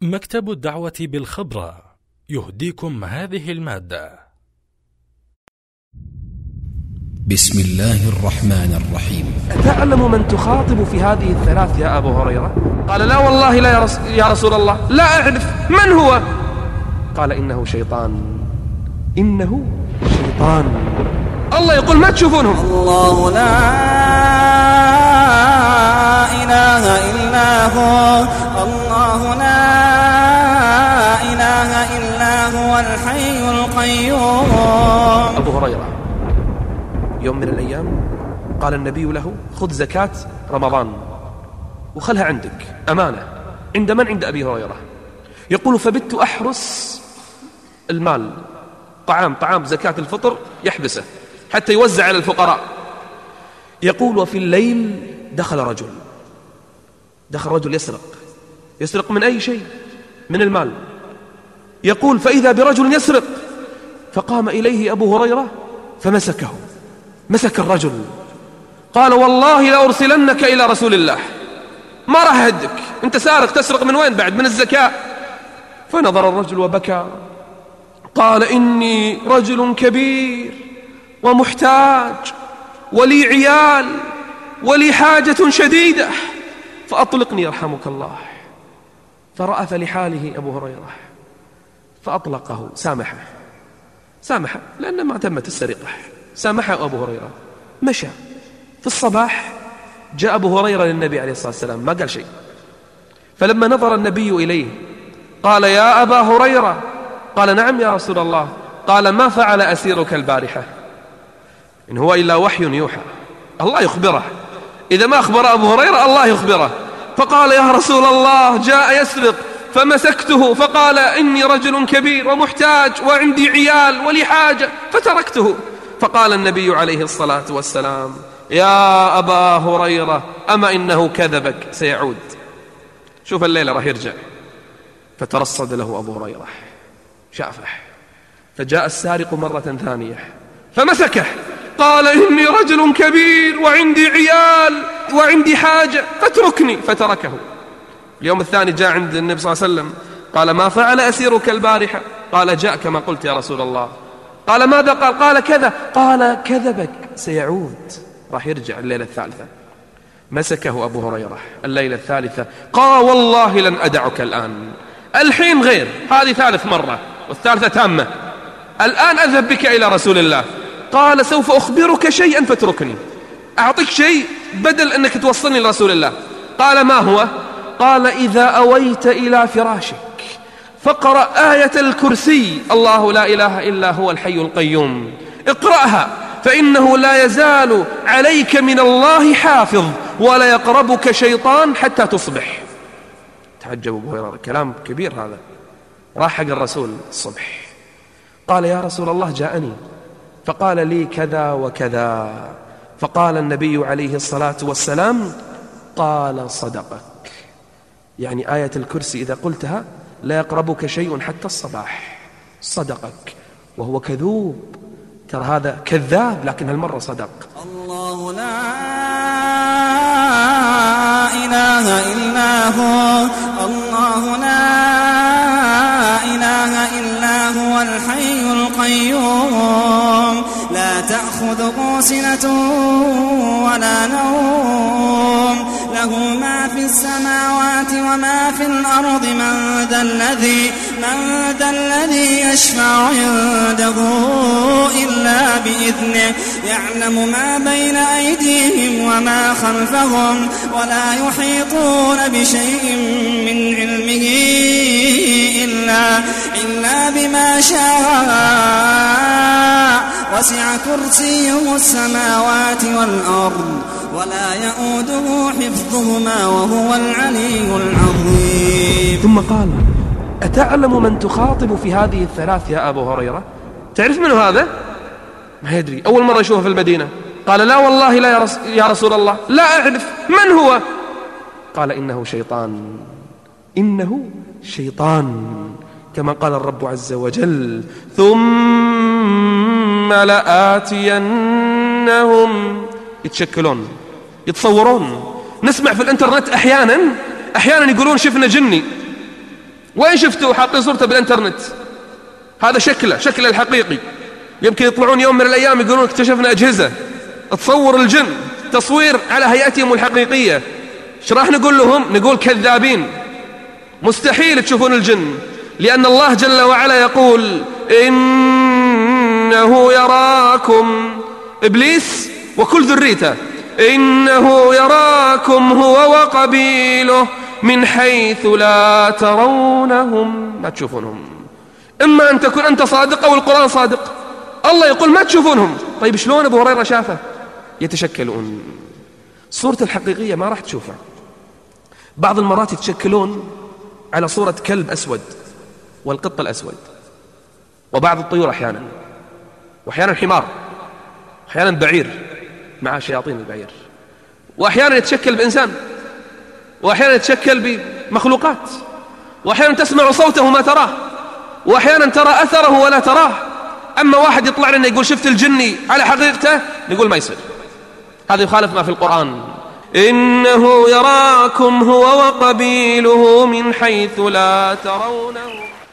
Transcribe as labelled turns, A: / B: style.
A: مكتب الدعوة بالخبرة يهديكم هذه المادة.
B: بسم الله الرحمن الرحيم.
C: أتعلم من تخاطب في هذه الثلاث يا أبو هريرة؟ قال لا والله لا يا رسول الله، لا أعرف. من هو؟ قال إنه شيطان. إنه شيطان. الله يقول ما تشوفونهم.
D: الله لا إله إلا هو، الله لا إله إلا هو الحي القيوم.
C: أبو هريرة يوم من الأيام قال النبي له خذ زكاة رمضان وخلها عندك أمانة. عند من؟ عند أبي هريرة. يقول فبت أحرس المال، طعام زكاة الفطر يحبسه حتى يوزع على الفقراء. يقول وفي الليل دخل رجل يسرق من أي شيء؟ من المال. يقول فإذا برجل يسرق، فقام إليه أبو هريرة فمسكه، مسك الرجل. قال والله لأرسلنك إلى رسول الله، ما راح أهدك، أنت سارق، تسرق من وين بعد؟ من الزكاة. فنظر الرجل وبكى، قال إني رجل كبير ومحتاج ولي عيال ولي حاجة شديدة، فأطلقني يرحمك الله. فرأف لحاله أبو هريرة فأطلقه، سامحه لأن ما تمت السرقة، سامحه أبو هريرة. مشى. في الصباح جاء أبو هريرة للنبي عليه الصلاة والسلام، ما قال شيء. فلما نظر النبي إليه قال يا أبا هريرة. قال نعم يا رسول الله. قال ما فعل أسيرك البارحة؟ إن هو إلا وحي يوحى، الله يخبره. إذا ما أخبر أبو هريرة الله يخبره. فقال يا رسول الله جاء يسرق فمسكته، فقال إني رجل كبير ومحتاج وعندي عيال ولي حاجة فتركته. فقال النبي عليه الصلاة والسلام يا أبا هريرة أما إنه كذبك سيعود، شوف الليلة راح يرجع. فترصد له أبو هريرة شافه. فجاء السارق مرة ثانية فمسكه، قال إني رجل كبير وعندي عيال وعندي حاجة فاتركني، فتركه. اليوم الثاني جاء عند النبي صلى الله عليه وسلم قال ما فعل أسيرك البارحة؟ قال جاء كما قلت يا رسول الله. قال ماذا قال؟ قال كذا. قال كذبك سيعود، راح يرجع الليلة الثالثة. مسكه أبو هريرة الليلة الثالثة، قال والله لن أدعك الآن، الحين غير، هذه ثالث مرة والثالثة تامة، الآن أذهب بك إلى رسول الله. قال سوف أخبرك شيئا فاتركني، أعطيك شيء بدل أنك توصلني لرسول الله. قال ما هو؟ قال إذا أويت إلى فراشك فاقرأ آية الكرسي الله لا إله إلا هو الحي القيوم، اقرأها فإنه لا يزال عليك من الله حافظ ولا يقربك شيطان حتى تصبح. تعجب أبو هريرة، كلام كبير هذا. راح حق الرسول الصبح قال يا رسول الله جاءني فقال لي كذا وكذا. فقال النبي عليه الصلاة والسلام قال صدقك، يعني آية الكرسي إذا قلتها لا يقربك شيء حتى الصباح، صدقك. وهو كذوب، ترى هذا كذاب لكن هالمرة صدق.
D: الله لا إله إلا هو، الله لا إله إلا هو الحي القيوم، لا تأخذه سنة ولا نوم، له ما في السماوات وما في الأرض، من ذا الذي يشفع عنده إلا بإذنه، يعلم ما بين أيديهم وما خلفهم، ولا يحيطون بشيء من علمه إلا بما شاء، وسع كرسيه السماوات والأرض ولا يؤوده حفظهما وهو العلي العظيم.
C: ثم قال أتعلم من تخاطب في هذه الثلاث يا أبو هريرة؟ تعرف منه هذا؟ ما يدري، أول مرة يشوفه في المدينة. قال لا والله لا يا رسول الله، لا أعرف. من هو؟ قال إنه شيطان، إنه شيطان كما قال الرب عز وجل ثم لآتينهم. يتشكلون، يتصورون. نسمع في الانترنت أحيانا يقولون شفنا جني، وين شفتوا حاطين صورته بالإنترنت؟ هذا شكله الحقيقي. يمكن يطلعون يوم من الأيام يقولون اكتشفنا أجهزة تصور الجن تصوير على هيئتهم الحقيقية. ايش راح نقول لهم؟ نقول كذابين، مستحيل تشوفون الجن، لأن الله جل وعلا يقول إنه يراكم، إبليس وكل ذريته، إنه يراكم هو وقبيله من حيث لا ترونهم، ما تشوفونهم. إما أن تكون أنت صادق أو القرآن صادق. الله يقول ما تشوفونهم. طيب شلون أبو هريرة شافه؟ يتشكلون. صورة الحقيقية ما راح تشوفها. بعض المرات يتشكلون على صورة كلب أسود والقط الأسود، وبعض الطيور أحيانا، وأحيانا حمار، أحيانا بعير مع شياطين البعير، وأحيانا يتشكل بإنسان، وأحيانا يتشكل بمخلوقات، وأحيانا تسمع صوته ما تراه، وأحيانا ترى أثره ولا تراه. أما واحد يطلع لنا يقول شفت الجني على حقيقته، نقول ما يصير، هذا يخالف ما في القرآن. إنه يراكم هو وقبيله من حيث لا ترونهم.